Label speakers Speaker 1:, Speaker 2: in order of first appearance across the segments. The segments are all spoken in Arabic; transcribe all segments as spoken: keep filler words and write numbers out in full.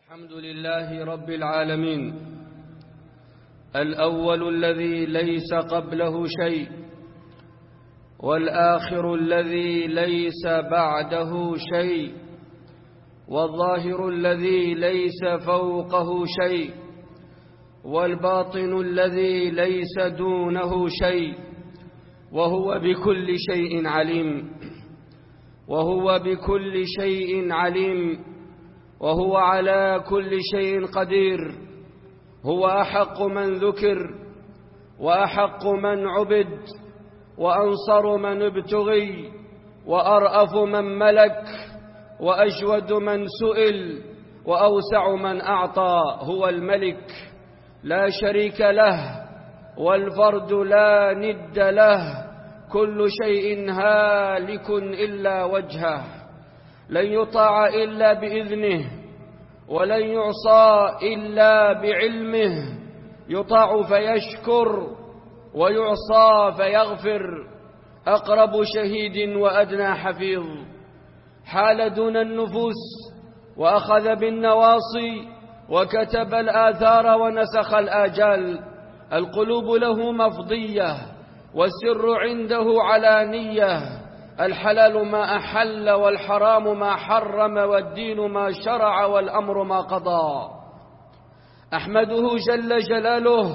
Speaker 1: الحمد لله رب العالمين، الأول الذي ليس قبله شيء، والآخر الذي ليس بعده شيء، والظاهر الذي ليس فوقه شيء، والباطن الذي ليس دونه شيء، وهو بكل شيء عليم وهو بكل شيء عليم وهو على كل شيء قدير. هو أحق من ذكر، وأحق من عبد، وأنصر من ابتغي، وأرأف من ملك، وأجود من سئل، وأوسع من أعطى. هو الملك لا شريك له، والفرد لا ند له، كل شيء هالك إلا وجهه، لن يطاع إلا بإذنه، ولن يعصى إلا بعلمه، يطاع فيشكر، ويعصى فيغفر، أقرب شهيد وأدنى حفيظ. حال دون النفوس وأخذ بالنواصي، وكتب الآثار ونسخ الآجال. القلوب له مفضية، والسر عنده علانية. الحلال ما أحل، والحرام ما حرم، والدين ما شرع، والأمر ما قضى. أحمده جل جلاله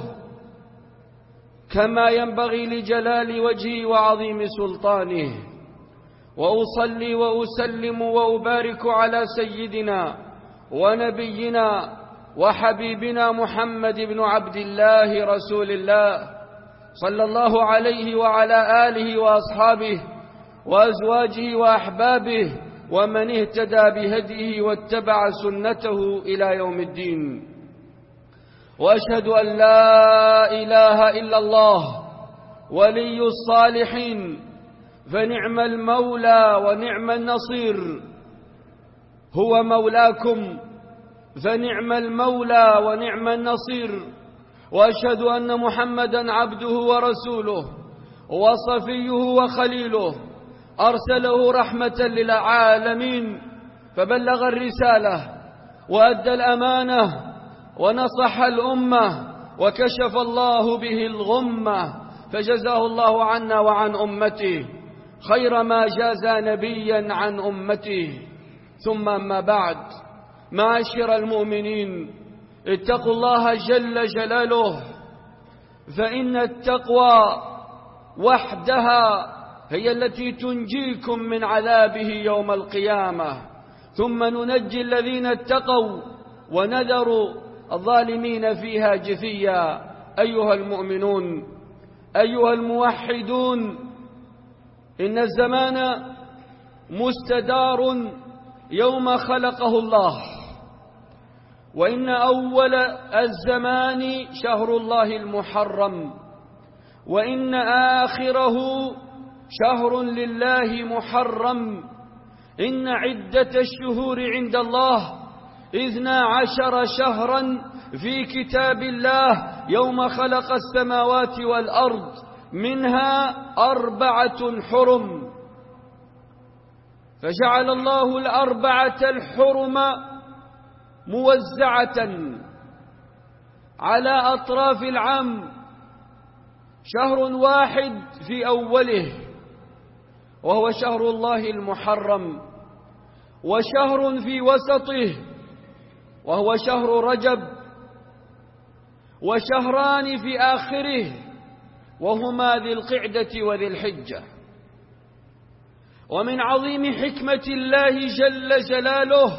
Speaker 1: كما ينبغي لجلال وجهه وعظيم سلطانه، وأصلي وأسلم وأبارك على سيدنا ونبينا وحبيبنا محمد بن عبد الله رسول الله، صلى الله عليه وعلى آله وأصحابه وأزواجه وأحبابه، ومن اهتدى بهديه واتبع سنته إلى يوم الدين. وأشهد أن لا إله إلا الله ولي الصالحين، فنعم المولى ونعم النصير. هو مولاكم فنعم المولى ونعم النصير. وأشهد أن محمدًا عبده ورسوله، وصفيه وخليله، أرسله رحمة للعالمين، فبلغ الرسالة وأدى الأمانة ونصح الأمة، وكشف الله به الغمة، فجزاه الله عنا وعن أمته خير ما جاز نبيا عن أمته. ثم أما بعد، معاشر المؤمنين، اتقوا الله جل جلاله، فإن التقوى وحدها هي التي تنجيكم من عذابه يوم القيامة، ثم ننجي الذين اتقوا ونذر الظالمين فيها جثيا. أيها المؤمنون، أيها الموحدون، إن الزمان مستدار يوم خلقه الله، وإن أول الزمان شهر الله المحرم، وإن آخره شهر لله محرم. إن عدة الشهور عند الله اثنا عشر شهرا في كتاب الله يوم خلق السماوات والأرض، منها أربعة حرم. فجعل الله الأربعة الحرم موزعة على أطراف العام، شهر واحد في أوله وهو شهر الله المحرم، وشهر في وسطه وهو شهر رجب، وشهران في آخره وهما ذي القعدة وذي الحجة. ومن عظيم حكمة الله جل جلاله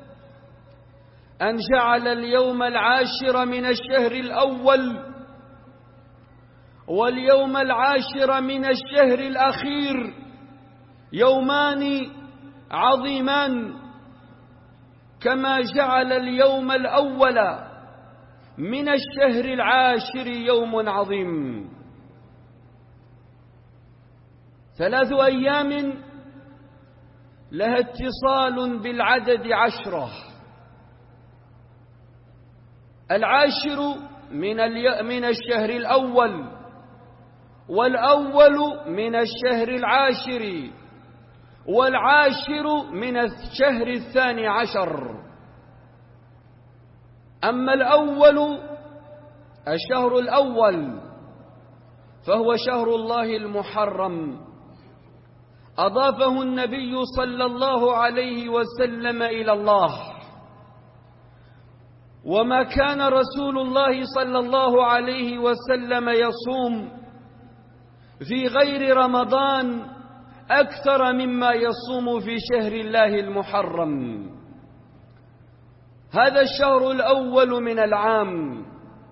Speaker 1: أن جعل اليوم العاشر من الشهر الأول واليوم العاشر من الشهر الأخير يومان عظيمان، كما جعل اليوم الأول من الشهر العاشر يوم عظيم. ثلاث أيام لها اتصال بالعدد عشرة. العاشر من من الشهر الأول، والأول من الشهر العاشر، والعاشر من الشهر الثاني عشر. أما الأول الشهر الأول فهو شهر الله المحرم، أضافه النبي صلى الله عليه وسلم إلى الله، وما كان رسول الله صلى الله عليه وسلم يصوم في غير رمضان أكثر مما يصوم في شهر الله المحرم. هذا الشهر الأول من العام.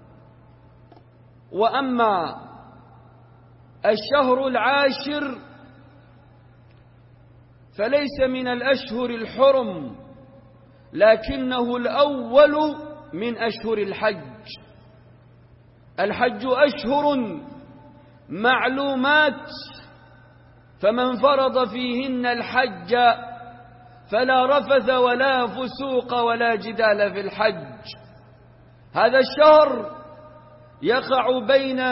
Speaker 1: وأما الشهر العاشر فليس من الأشهر الحرم، لكنه الأول من أشهر الحج. الحج أشهر معلومات، فمن فرض فيهن الحج فلا رفث ولا فسوق ولا جدال في الحج. هذا الشهر يقع بين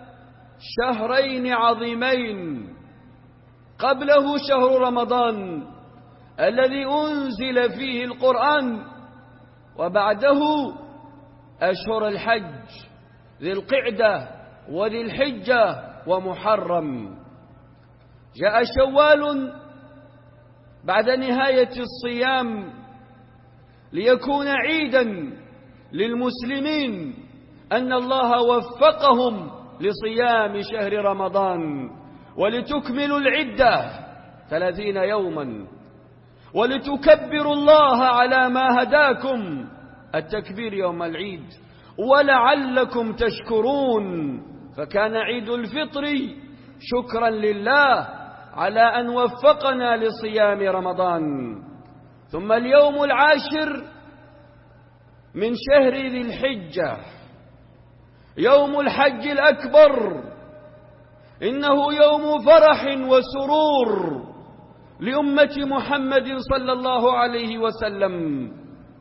Speaker 1: شهرين عظيمين، قبله شهر رمضان الذي أنزل فيه القرآن، وبعده أشهر الحج ذي القعدة وذي الحجة ومحرم. جاء شوال بعد نهاية الصيام ليكون عيدا للمسلمين أن الله وفقهم لصيام شهر رمضان، ولتكملوا العدة ثلاثين يوما، ولتكبروا الله على ما هداكم، التكبير يوم العيد، ولعلكم تشكرون. فكان عيد الفطر شكرا لله على أن وفقنا لصيام رمضان. ثم اليوم العاشر من شهر ذي الحجة يوم الحج الأكبر، إنه يوم فرح وسرور لأمة محمد صلى الله عليه وسلم،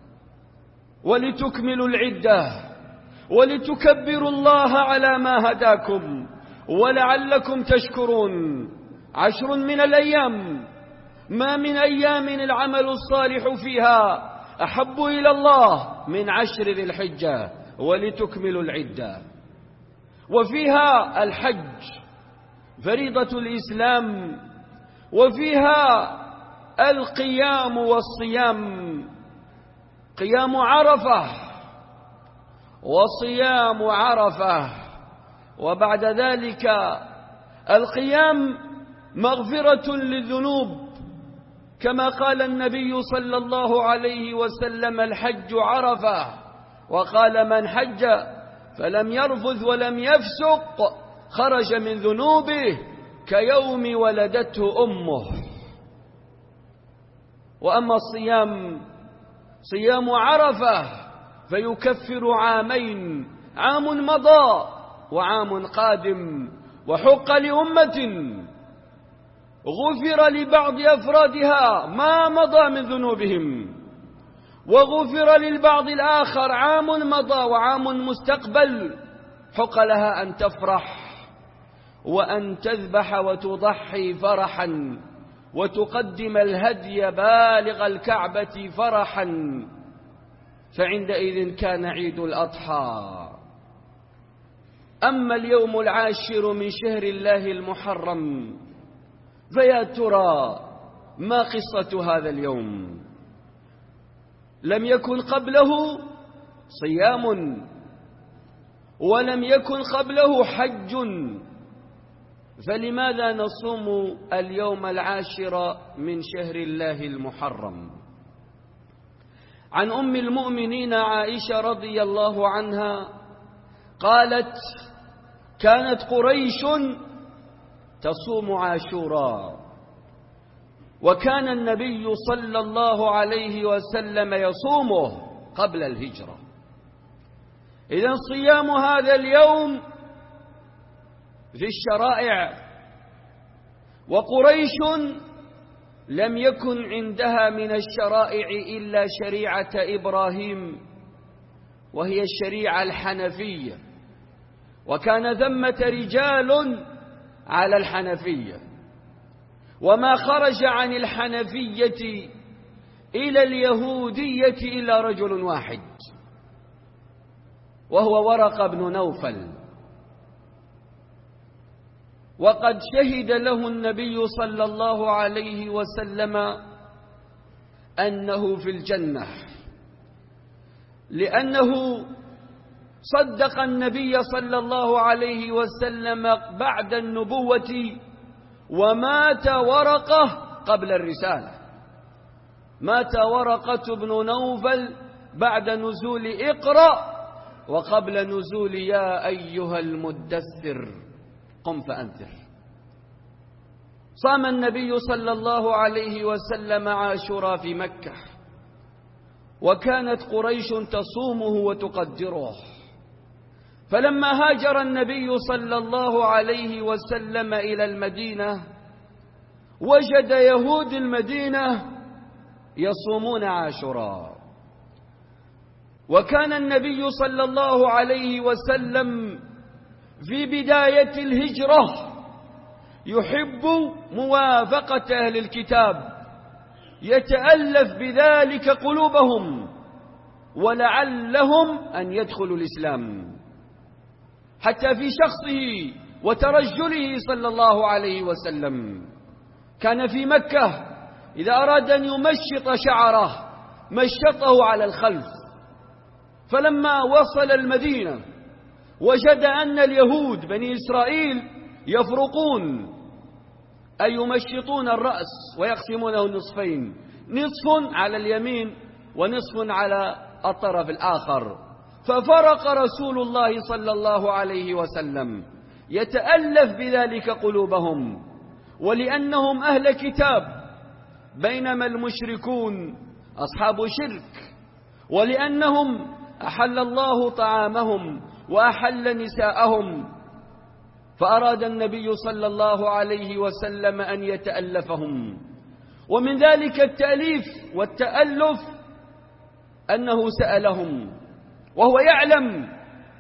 Speaker 1: ولتكملوا العدة ولتكبروا الله على ما هداكم ولعلكم تشكرون. عشر من الأيام ما من أيام العمل الصالح فيها أحب إلى الله من عشر ذي الحجة، ولتكملوا العدة. وفيها الحج فريضة الإسلام، وفيها القيام والصيام، قيام عرفة وصيام عرفة، وبعد ذلك القيام مغفرة للذنوب، كما قال النبي صلى الله عليه وسلم: الحج عرفة، وقال: من حج فلم يرفث ولم يفسق خرج من ذنوبه كيوم ولدته أمه. وأما الصيام صيام عرفة فيكفر عامين، عام مضى وعام قادم، وحق لأمة غفر لبعض أفرادها ما مضى من ذنوبهم، وغفر للبعض الآخر عام مضى وعام مستقبل، حق لها أن تفرح وأن تذبح وتضحي فرحا، وتقدم الهدي بالغ الكعبة فرحا، فعندئذ كان عيد الأضحى. أما اليوم العاشر من شهر الله المحرم فيا ترى ما قصة هذا اليوم؟ لم يكن قبله صيام، ولم يكن قبله حج، فلماذا نصوم اليوم العاشر من شهر الله المحرم؟ عن أم المؤمنين عائشة رضي الله عنها قالت: كانت قريش تصوم عاشوراء، وكان النبي صلى الله عليه وسلم يصومه قبل الهجرة. إذن صيام هذا اليوم في الشرائع، وقريش لم يكن عندها من الشرائع إلا شريعة إبراهيم، وهي الشريعة الحنفية، وكان ثمة رجال على الحنفية، وما خرج عن الحنفية إلى اليهودية إلا رجل واحد، وهو ورقة بن نوفل، وقد شهد له النبي صلى الله عليه وسلم أنه في الجنة، لأنه صدق النبي صلى الله عليه وسلم بعد النبوة، ومات ورقة قبل الرسالة. مات ورقة بن نوفل بعد نزول اقرأ وقبل نزول يا أيها المدثر قم فأنذر. صام النبي صلى الله عليه وسلم عاشوراء في مكة، وكانت قريش تصومه وتقدره. فلما هاجر النبي صلى الله عليه وسلم إلى المدينة وجد يهود المدينة يصومون عاشوراء، وكان النبي صلى الله عليه وسلم في بداية الهجرة يحب موافقة أهل الكتاب، يتألف بذلك قلوبهم ولعلهم أن يدخلوا الإسلام، حتى في شخصه وترجله صلى الله عليه وسلم. كان في مكة إذا أراد أن يمشط شعره مشطه على الخلف، فلما وصل المدينة وجد أن اليهود بني إسرائيل يفرقون، أي يمشطون الرأس ويقسمونه نصفين، نصف على اليمين ونصف على الطرف الآخر. ففرق رسول الله صلى الله عليه وسلم يتألف بذلك قلوبهم، ولأنهم أهل كتاب بينما المشركون أصحاب شرك، ولأنهم أحل الله طعامهم وأحل نساءهم، فأراد النبي صلى الله عليه وسلم أن يتألفهم. ومن ذلك التأليف والتألف أنه سألهم وهو يعلم،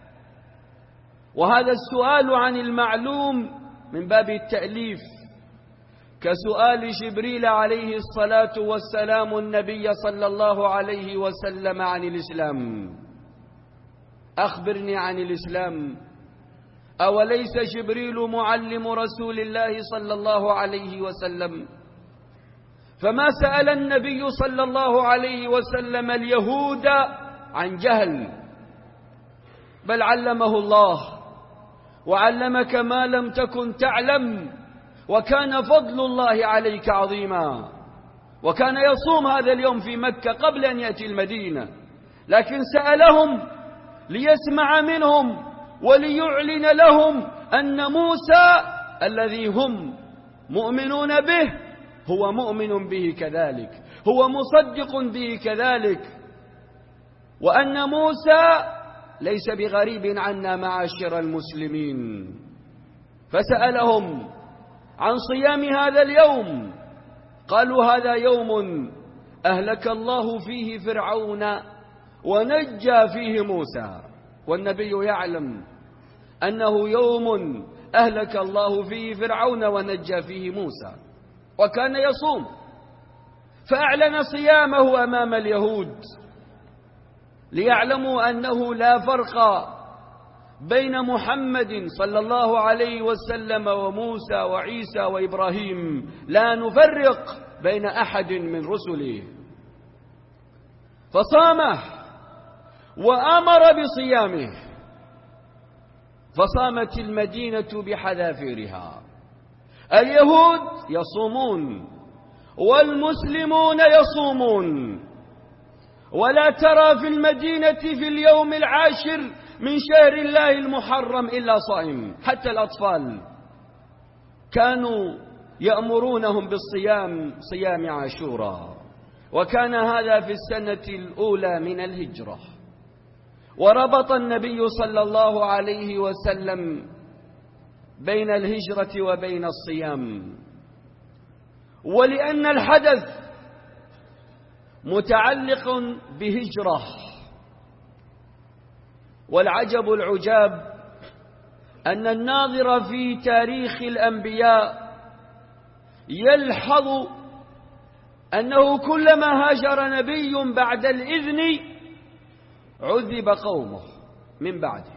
Speaker 1: وهذا السؤال عن المعلوم من باب التأليف، كسؤال جبريل عليه الصلاة والسلام النبي صلى الله عليه وسلم عن الإسلام: أخبرني عن الإسلام. أوليس جبريل معلم رسول الله صلى الله عليه وسلم؟ فما سأل النبي صلى الله عليه وسلم اليهود عن جهل، بل علمه الله وعلمك ما لم تكن تعلم، وكان فضل الله عليك عظيما. وكان يصوم هذا اليوم في مكة قبل أن يأتي المدينة، لكن سألهم ليسمع منهم وليعلن لهم أن موسى الذي هم مؤمنون به هو مؤمن به كذلك، هو مصدق به كذلك، وأن موسى ليس بغريب عنا معاشر المسلمين. فسألهم عن صيام هذا اليوم، قالوا: هذا يوم أهلك الله فيه فرعون ونجى فيه موسى. والنبي يعلم أنه يوم أهلك الله فيه فرعون ونجى فيه موسى، وكان يصوم، فأعلن صيامه أمام اليهود ليعلموا أنه لا فرق بين محمد صلى الله عليه وسلم وموسى وعيسى وإبراهيم، لا نفرق بين أحد من رسله. فصامه وأمر بصيامه، فصامت المدينة بحذافيرها. اليهود يصومون والمسلمون يصومون، ولا ترى في المدينة في اليوم العاشر من شهر الله المحرم إلا صائم. حتى الأطفال كانوا يأمرونهم بالصيام، صيام عاشوراء، وكان هذا في السنة الأولى من الهجرة. وربط النبي صلى الله عليه وسلم بين الهجرة وبين الصيام، ولأن الحدث متعلق بهجرة. والعجب العجاب أن الناظر في تاريخ الأنبياء يلحظ أنه كلما هاجر نبي بعد الإذن عذب قومه، من بعده.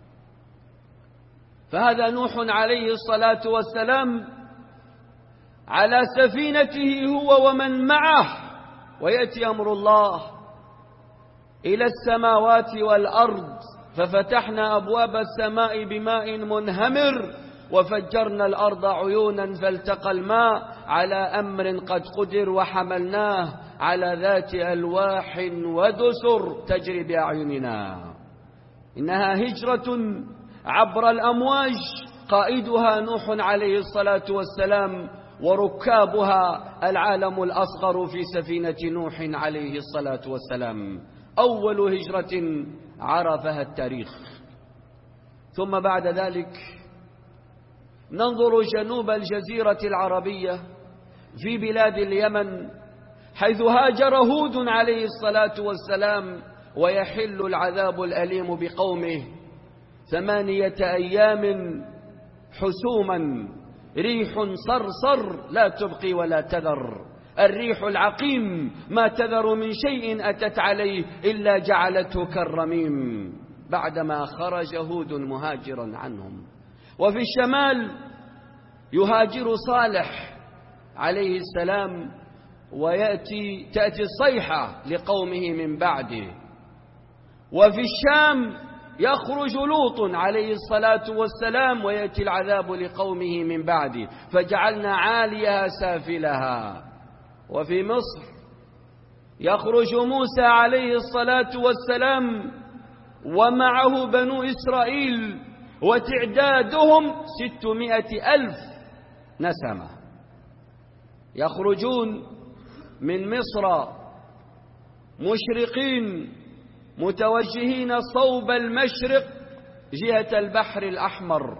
Speaker 1: فهذا نوح عليه الصلاة والسلام على سفينته هو ومن معه، ويأتي أمر الله إلى السماوات والأرض ففتحنا أبواب السماء بماء منهمر وفجرنا الأرض عيونا فالتقى الماء على أمر قد قدر وحملناه على ذات ألواح ودسر تجري بأعيننا. إنها هجرة عبر الأمواج قائدها نوح عليه الصلاة والسلام، وركابها العالم الأصغر في سفينة نوح عليه الصلاة والسلام. أول هجرة عرفها التاريخ. ثم بعد ذلك ننظر جنوب الجزيرة العربية في بلاد اليمن، حيث هاجر هود عليه الصلاة والسلام ويحل العذاب الأليم بقومه ثمانية أيام حسوما، ريح صرصر لا تبقي ولا تذر، الريح العقيم ما تذر من شيء أتت عليه إلا جعلته كالرميم، بعدما خرج هود مهاجرا عنهم. وفي الشمال يهاجر صالح عليه السلام ويأتي تأتي الصيحة لقومه من بعده. وفي الشام يخرج لوط عليه الصلاة والسلام ويأتي العذاب لقومه من بعده، فجعلنا عاليها سافلها. وفي مصر يخرج موسى عليه الصلاة والسلام ومعه بنو إسرائيل وتعدادهم ستمائة ألف نسمة، يخرجون من مصر مشرقين متوجهين صوب المشرق جهة البحر الأحمر.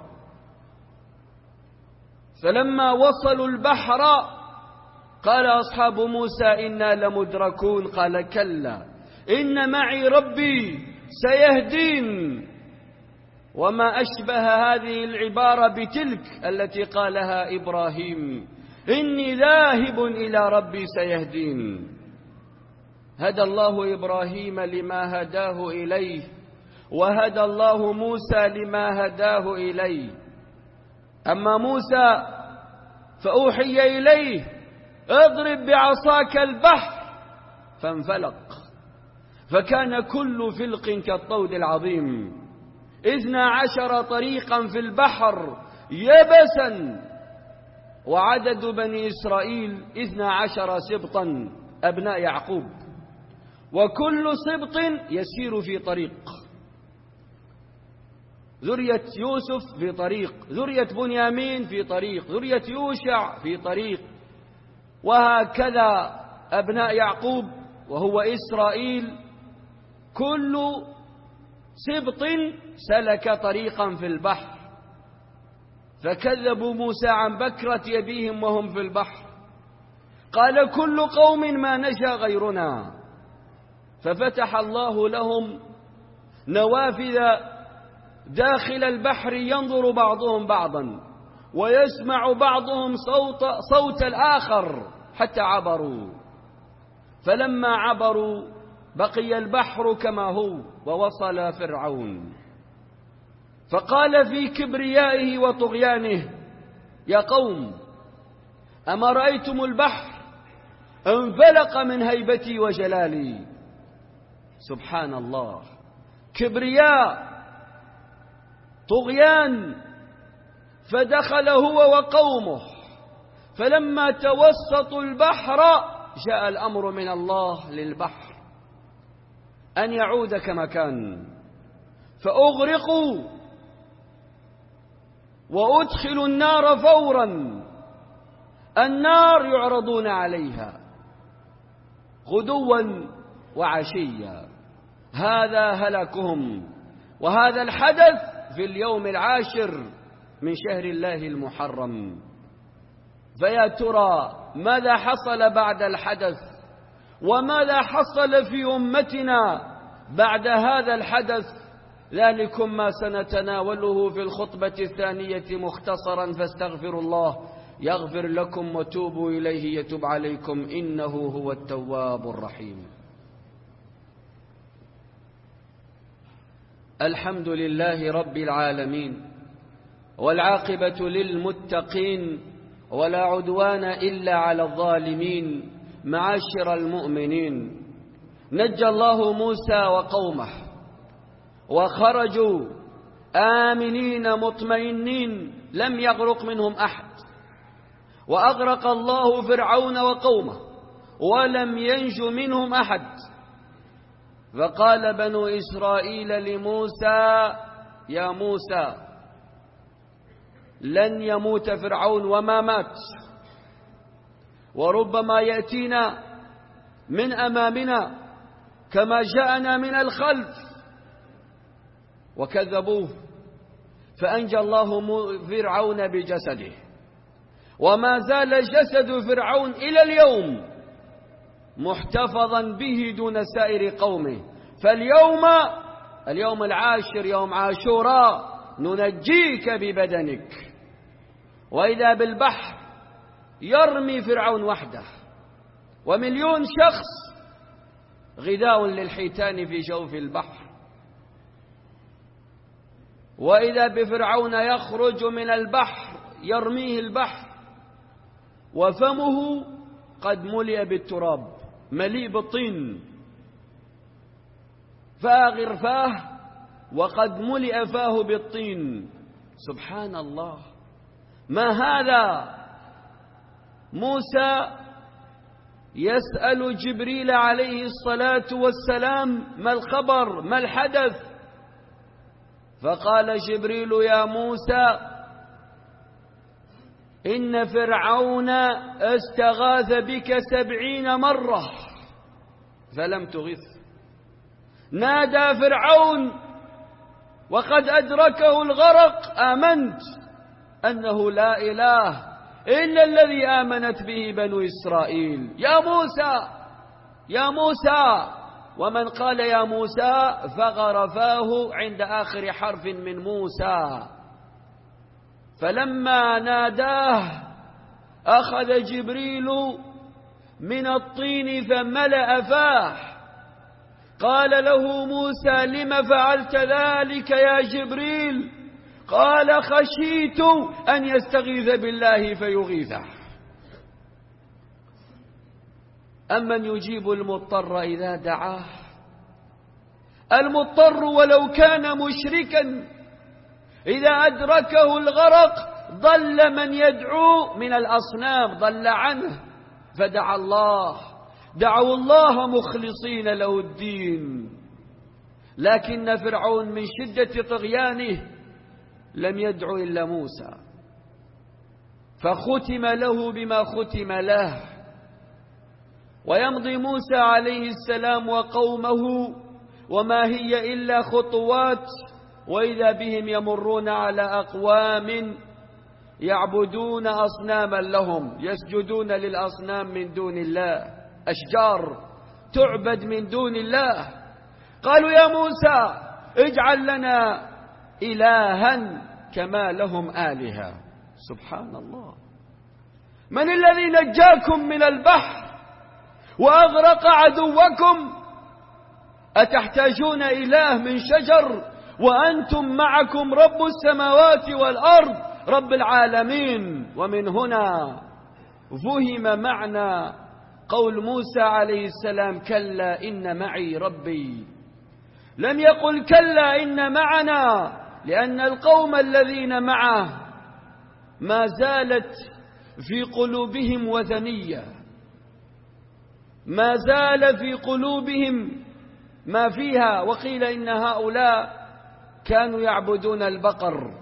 Speaker 1: فلما وصلوا البحر قال أصحاب موسى إنا لمدركون، قال كلا إن معي ربي سيهدين. وما أشبه هذه العبارة بتلك التي قالها إبراهيم، إني ذاهب إلى ربي سيهدين. هدى الله إبراهيم لما هداه إليه، وهدى الله موسى لما هداه إليه. أما موسى فأوحي إليه اضرب بعصاك البحر فانفلق، فكان كل فلق كالطود العظيم، اثنا عشر طريقا في البحر يبسا، وعدد بني إسرائيل اثنا عشر سبطا أبناء يعقوب، وكل سبط يسير في طريق. ذرية يوسف في طريق، ذرية بنيامين في طريق، ذرية يوشع في طريق، وهكذا أبناء يعقوب وهو إسرائيل، كل سبط سلك طريقا في البحر. فكذبوا موسى عن بكرة أبيهم وهم في البحر، قال كل قوم ما نجا غيرنا، ففتح الله لهم نوافذ داخل البحر ينظر بعضهم بعضا ويسمع بعضهم صوت, صوت الآخر حتى عبروا. فلما عبروا بقي البحر كما هو ووصل فرعون، فقال في كبريائه وطغيانه يا قوم أما رأيتم البحر انفلق من هيبتي وجلالي. سبحان الله، كبرياء طغيان. فدخل هو وقومه، فلما توسطوا البحر جاء الأمر من الله للبحر أن يعود كما كان، فأغرقوا وأدخلوا النار فورا. النار يعرضون عليها غدوا وعشيا. هذا هلاكهم، وهذا الحدث في اليوم العاشر من شهر الله المحرم. فيا ترى ماذا حصل بعد الحدث، وماذا حصل في أمتنا بعد هذا الحدث؟ ذلكم ما سنتناوله في الخطبة الثانية مختصرا، فاستغفروا الله يغفر لكم وتوبوا إليه يتوب عليكم إنه هو التواب الرحيم. الحمد لله رب العالمين، والعاقبة للمتقين، ولا عدوان إلا على الظالمين. معاشر المؤمنين، نجى الله موسى وقومه وخرجوا آمنين مطمئنين، لم يغرق منهم أحد، وأغرق الله فرعون وقومه ولم ينج منهم أحد. فقال بنو إسرائيل لموسى: يا موسى، لن يموت فرعون وما مات، وربما يأتينا من أمامنا كما جاءنا من الخلف. وكذبوه، فأنجى الله فرعون بجسده، وما زال جسد فرعون إلى اليوم محتفظا به دون سائر قومه. فاليوم اليوم العاشر يوم عاشوراء ننجيك ببدنك. وإذا بالبحر يرمي فرعون وحده، ومليون شخص غذاء للحيتان في جوف البحر. وإذا بفرعون يخرج من البحر يرميه البحر وفمه قد ملئ بالتراب، مليء بالطين، فاغر فاه وقد ملئ فاه بالطين. سبحان الله، ما هذا؟ موسى يسأل جبريل عليه الصلاة والسلام: ما الخبر؟ ما الحدث؟ فقال جبريل: يا موسى، إن فرعون استغاث بك سبعين مرة فلم تغث. نادى فرعون وقد أدركه الغرق: آمنت أنه لا إله إلا الذي آمنت به بنو إسرائيل. يا موسى، يا موسى. ومن قال يا موسى فغرفاه عند آخر حرف من موسى. فلما ناداه أخذ جبريل من الطين فملأ فاه. قال له موسى: لم فعلت ذلك يا جبريل؟ قال: خشيت أن يستغيث بالله فيغيثه. أمن يجيب المضطر إذا دعاه؟ المضطر ولو كان مشركا إذا أدركه الغرق ضل من يدعو من الأصنام، ضل عنه فدعا الله، دعوا الله مخلصين له الدين. لكن فرعون من شدة طغيانه لم يدعو إلا موسى، فختم له بما ختم له. ويمضي موسى عليه السلام وقومه وما هي إلا خطوات، وإذا بهم يمرون على أقوام يعبدون أصناما لهم، يسجدون للأصنام من دون الله، أشجار تعبد من دون الله. قالوا: يا موسى، اجعل لنا إلها كما لهم آلهة. سبحان الله، من الذي نجاكم من البحر وأغرق عدوكم؟ أتحتاجون إله من شجر وأنتم معكم رب السماوات والأرض، رب العالمين. ومن هنا فهم معنى قول موسى عليه السلام: كلا إن معي ربي. لم يقل كلا إن معنا، لأن القوم الذين معه ما زالت في قلوبهم وثنية، ما زال في قلوبهم ما فيها. وقيل إن هؤلاء كانوا يعبدون البقر،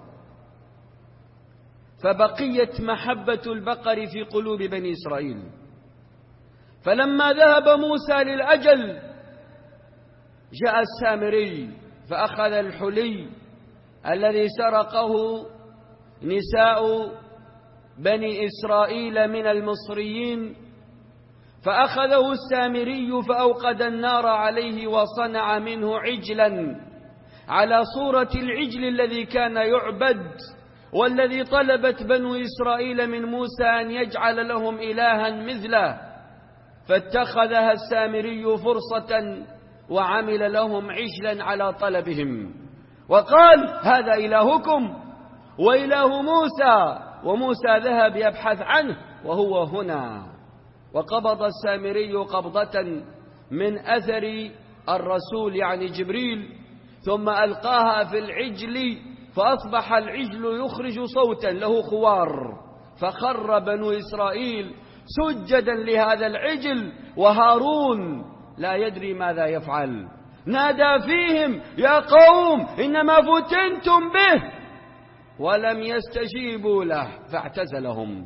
Speaker 1: فبقيت محبة البقر في قلوب بني إسرائيل. فلما ذهب موسى للأجل جاء السامري فأخذ الحلي الذي سرقه نساء بني إسرائيل من المصريين، فأخذه السامري فأوقد النار عليه وصنع منه عجلا على صورة العجل الذي كان يعبد، والذي طلبت بنو إسرائيل من موسى أن يجعل لهم إلها مثله. فاتخذها السامري فرصة وعمل لهم عجلا على طلبهم، وقال هذا إلهكم وإله موسى، وموسى ذهب يبحث عنه وهو هنا. وقبض السامري قبضة من أثر الرسول يعني جبريل، ثم ألقاها في العجل فأصبح العجل يخرج صوتا له خوار، فخر بنو إسرائيل سجدا لهذا العجل، وهارون لا يدري ماذا يفعل، نادى فيهم يا قوم إنما فتنتم به، ولم يستجيبوا له فاعتزلهم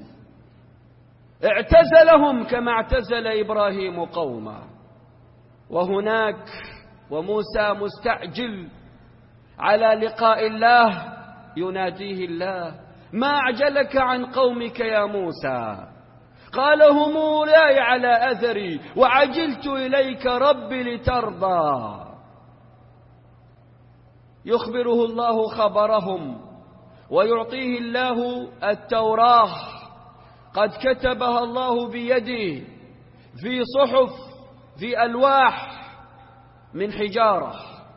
Speaker 1: اعتزلهم كما اعتزل إبراهيم قومه. وهناك وموسى مستعجل على لقاء الله يناديه الله ما أعجلك عن قومك يا موسى؟ قال هم أولاي على أثري وعجلت إليك ربي لترضى. يخبره الله خبرهم ويعطيه الله التوراة قد كتبها الله بيده في صحف في ألواح من حجارة،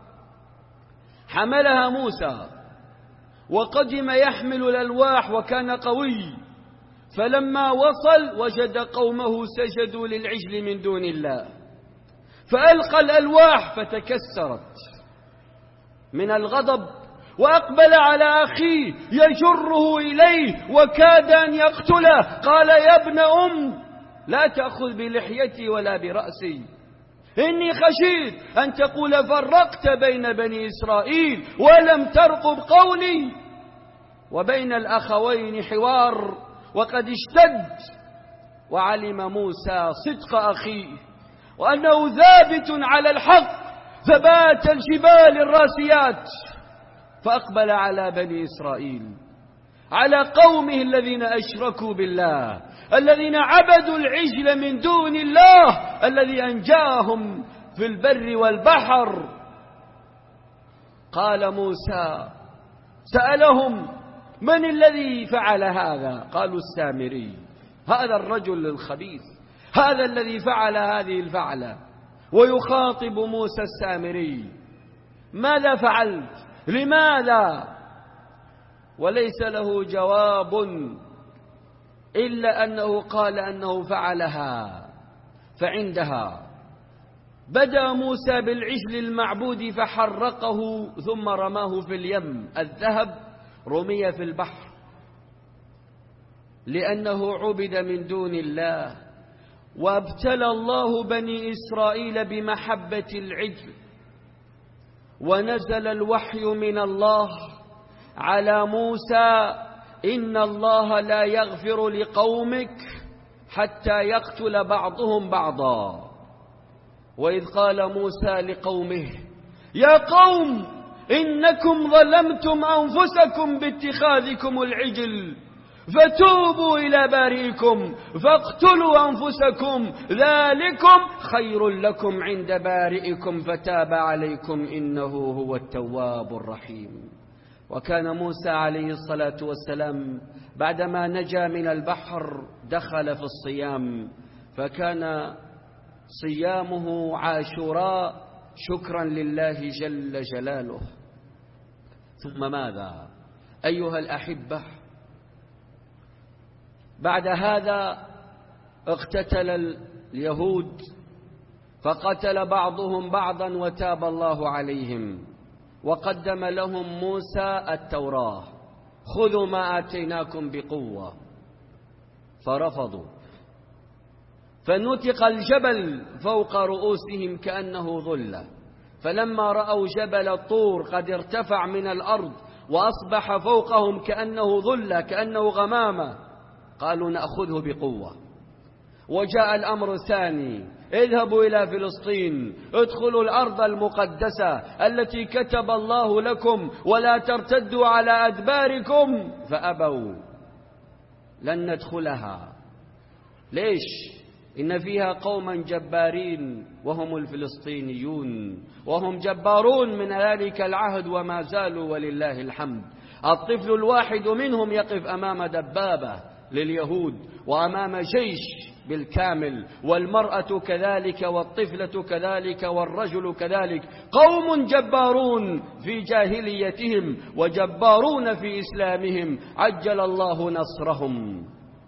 Speaker 1: حملها موسى وقدم يحمل الألواح وكان قوي، فلما وصل وجد قومه سجدوا للعجل من دون الله، فألقى الألواح فتكسرت من الغضب وأقبل على أخيه يجره إليه وكاد أن يقتله. قال يا ابن أم لا تأخذ بلحيتي ولا برأسي، إني خشيت أن تقول فرقت بين بني إسرائيل ولم ترقب قولي. وبين الأخوين حوار وقد اشتد، وعلم موسى صدق أخيه وأنه ثابت على الحق ثبات الجبال الراسيات، فأقبل على بني إسرائيل على قومه الذين أشركوا بالله، الذين عبدوا العجل من دون الله الذي أنجاهم في البر والبحر. قال موسى سألهم من الذي فعل هذا؟ قالوا السامري، هذا الرجل الخبيث، هذا الذي فعل هذه الفعلة. ويخاطب موسى السامري ماذا فعلت؟ لماذا؟ وليس له جواب إلا أنه قال أنه فعلها. فعندها بدأ موسى بالعجل المعبود فحرقه ثم رماه في اليم. الذهب رمي في البحر لأنه عبد من دون الله، وابتلى الله بني إسرائيل بمحبة العجل، ونزل الوحي من الله على موسى إن الله لا يغفر لقومك حتى يقتل بعضهم بعضا. وإذ قال موسى لقومه يا قوم إنكم ظلمتم أنفسكم باتخاذكم العجل فتوبوا إلى بارئكم فاقتلوا أنفسكم ذلكم خير لكم عند بارئكم فتاب عليكم إنه هو التواب الرحيم. وكان موسى عليه الصلاة والسلام بعدما نجا من البحر دخل في الصيام، فكان صيامه عاشوراء شكرا لله جل جلاله. ثم ماذا أيها الأحبة؟ بعد هذا اقتتل اليهود فقتل بعضهم بعضا وتاب الله عليهم، وقدم لهم موسى التوراة خذوا ما آتيناكم بقوة، فرفضوا، فنطق الجبل فوق رؤوسهم كأنه ظلة، فلما رأوا جبل الطور قد ارتفع من الأرض وأصبح فوقهم كأنه ظلة كأنه غمامة قالوا نأخذه بقوة. وجاء الأمر الثاني اذهبوا إلى فلسطين ادخلوا الأرض المقدسة التي كتب الله لكم ولا ترتدوا على أدباركم، فأبوا لن ندخلها. ليش؟ إن فيها قوما جبارين وهم الفلسطينيون، وهم جبارون من ذلك العهد وما زالوا ولله الحمد. الطفل الواحد منهم يقف أمام دبابة لليهود وأمام جيش بالكامل، والمرأة كذلك والطفلة كذلك والرجل كذلك، قوم جبارون في جاهليتهم وجبارون في إسلامهم، عجل الله نصرهم.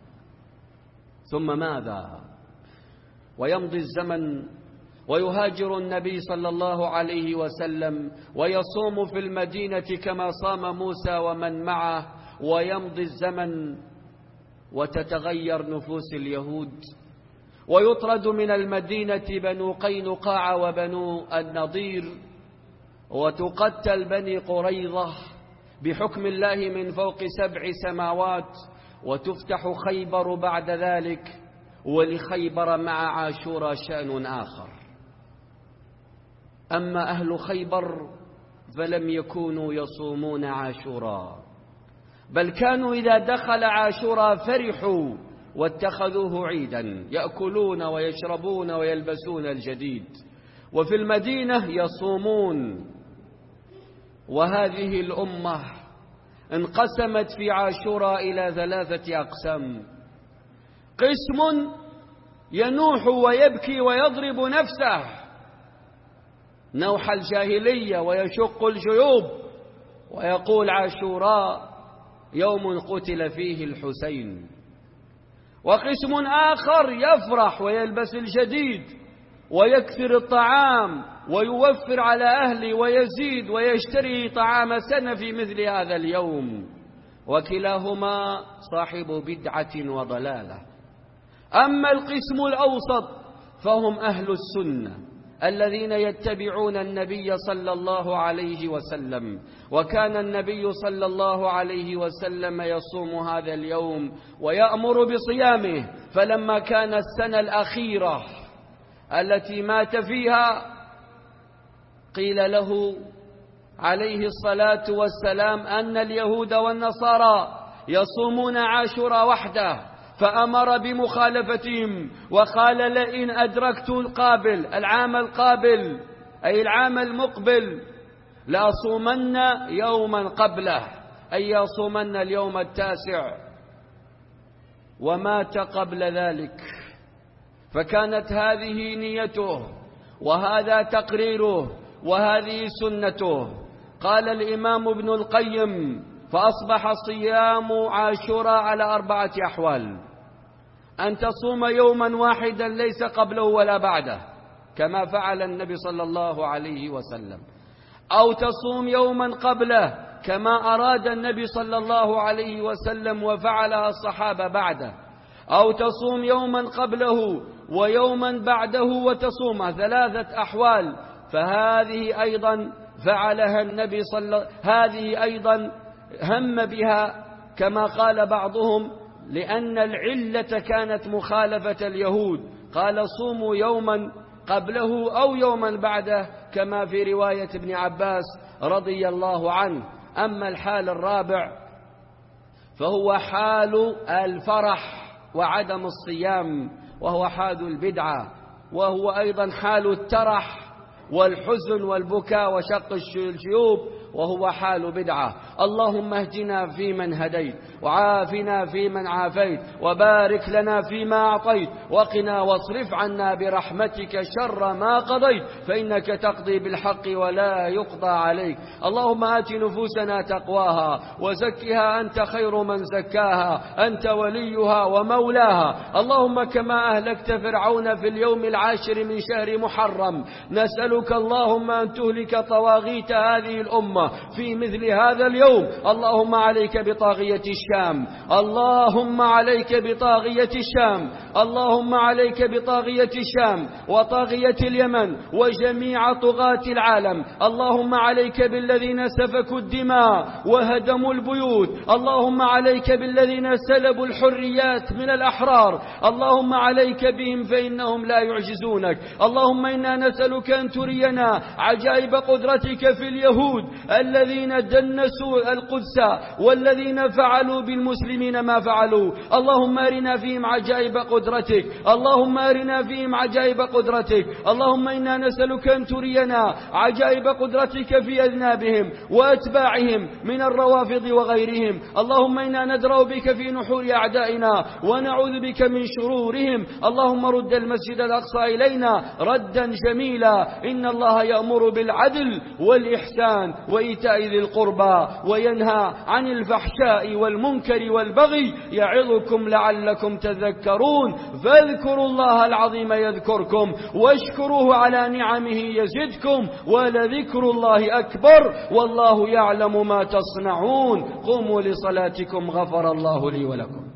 Speaker 1: ثم ماذا؟ ويمضي الزمن ويهاجر النبي صلى الله عليه وسلم ويصوم في المدينة كما صام موسى ومن معه، ويمضي الزمن وتتغير نفوس اليهود، ويطرد من المدينة بنو قينقاع وبنو النضير، وتقتل بني قريظة بحكم الله من فوق سبع سماوات، وتفتح خيبر بعد ذلك. ولخيبر مع عاشوراء شأن آخر. أما أهل خيبر فلم يكونوا يصومون عاشوراء، بل كانوا إذا دخل عاشوراء فرحوا واتخذوه عيدا، يأكلون ويشربون ويلبسون الجديد، وفي المدينة يصومون. وهذه الأمة انقسمت في عاشوراء إلى ثلاثة أقسام: قسم ينوح ويبكي ويضرب نفسه نوح الجاهلية ويشق الجيوب ويقول عاشوراء يوم قتل فيه الحسين. وقسم آخر يفرح ويلبس الجديد ويكثر الطعام ويوفر على أهله ويزيد ويشتري طعام سنة في مثل هذا اليوم، وكلاهما صاحب بدعة وضلالة. أما القسم الأوسط فهم أهل السنة الذين يتبعون النبي صلى الله عليه وسلم، وكان النبي صلى الله عليه وسلم يصوم هذا اليوم ويأمر بصيامه. فلما كان السنة الأخيرة التي مات فيها قيل له عليه الصلاة والسلام أن اليهود والنصارى يصومون عاشوراء وحده، فأمر بمخالفتهم وقال: لئن أدركت القابل العام القابل أي العام المقبل لأصومن يوما قبله، أي يصومن اليوم التاسع. ومات قبل ذلك، فكانت هذه نيته وهذا تقريره وهذه سنته. قال الإمام ابن القيم: فأصبح صيام عاشوراء على أربعة أحوال: أن تصوم يوما واحدا ليس قبله ولا بعده كما فعل النبي صلى الله عليه وسلم، أو تصوم يوما قبله كما أراد النبي صلى الله عليه وسلم وفعلها الصحابة بعده، أو تصوم يوما قبله ويوما بعده وتصوم. ثلاثة أحوال. فهذه أيضا فعلها النبي صلى هذه أيضا هم بها كما قال بعضهم، لأن العلة كانت مخالفة اليهود، قال صوموا يوما قبله أو يوما بعده كما في رواية ابن عباس رضي الله عنه. أما الحال الرابع فهو حال الفرح وعدم الصيام، وهو حال البدعة، وهو أيضا حال الترح والحزن والبكاء وشق الجيوب، وهو حال بدعة. اللهم اهدنا فيمن هديت، وعافنا فيمن عافيت، وبارك لنا فيما أعطيت، وقنا واصرف عنا برحمتك شر ما قضيت، فإنك تقضي بالحق ولا يقضى عليك. اللهم آت نفوسنا تقواها وزكها أنت خير من زكاها، أنت وليها ومولاها. اللهم كما أهلكت فرعون في اليوم العاشر من شهر محرم، نسألك اللهم أن تهلك طواغيت هذه الأمة في مثل هذا اليوم. اللهم عليك بطاغية الشام، اللهم عليك بطاغية الشام، اللهم عليك بطاغية الشام وطاغية اليمن وجميع طغاة العالم. اللهم عليك بالذين سفكوا الدماء وهدموا البيوت، اللهم عليك بالذين سلبوا الحريات من الأحرار، اللهم عليك بهم فإنهم لا يعجزونك. اللهم إنا نسألك أن ترينا عجائب قدرتك في اليهود الذين دنسوا القدس والذين فعلوا بالمسلمين ما فعلوا. اللهم أرنا فيهم عجائب قدرتك، اللهم أرنا فيهم عجائب قدرتك. اللهم إنا نسألك أن ترينا عجائب قدرتك في أذنابهم وأتباعهم من الروافض وغيرهم. اللهم إنا ندرأ بك في نحور أعدائنا ونعوذ بك من شرورهم. اللهم رد المسجد الأقصى إلينا ردا جميلا. إن الله يأمر بالعدل والإحسان وإيتاء ذي القربى وينهى عن الفحشاء والمنكر والبغي يعظكم لعلكم تذكرون. فاذكروا الله العظيم يذكركم واشكروه على نعمه يزدكم ولذكر الله أكبر والله يعلم ما تصنعون. قوموا لصلاتكم غفر الله لي ولكم.